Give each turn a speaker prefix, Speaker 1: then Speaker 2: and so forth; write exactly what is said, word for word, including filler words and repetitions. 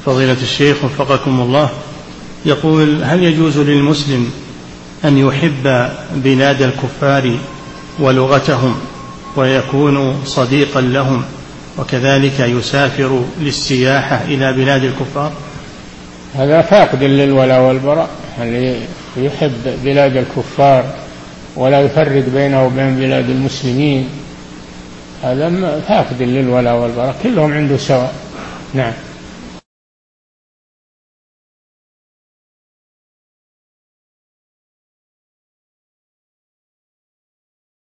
Speaker 1: فضيلة الشيخ وفقكم الله، يقول: هل يجوز للمسلم أن يحب بلاد الكفار ولغتهم ويكون صديقا لهم وكذلك يسافر للسياحة إلى بلاد الكفار؟
Speaker 2: هذا فاقد للولاء والبراء، اللي يحب بلاد الكفار ولا يفرق بينه وبين بلاد المسلمين هذا فاقد للولاء والبراء، كلهم عنده سواء. نعم.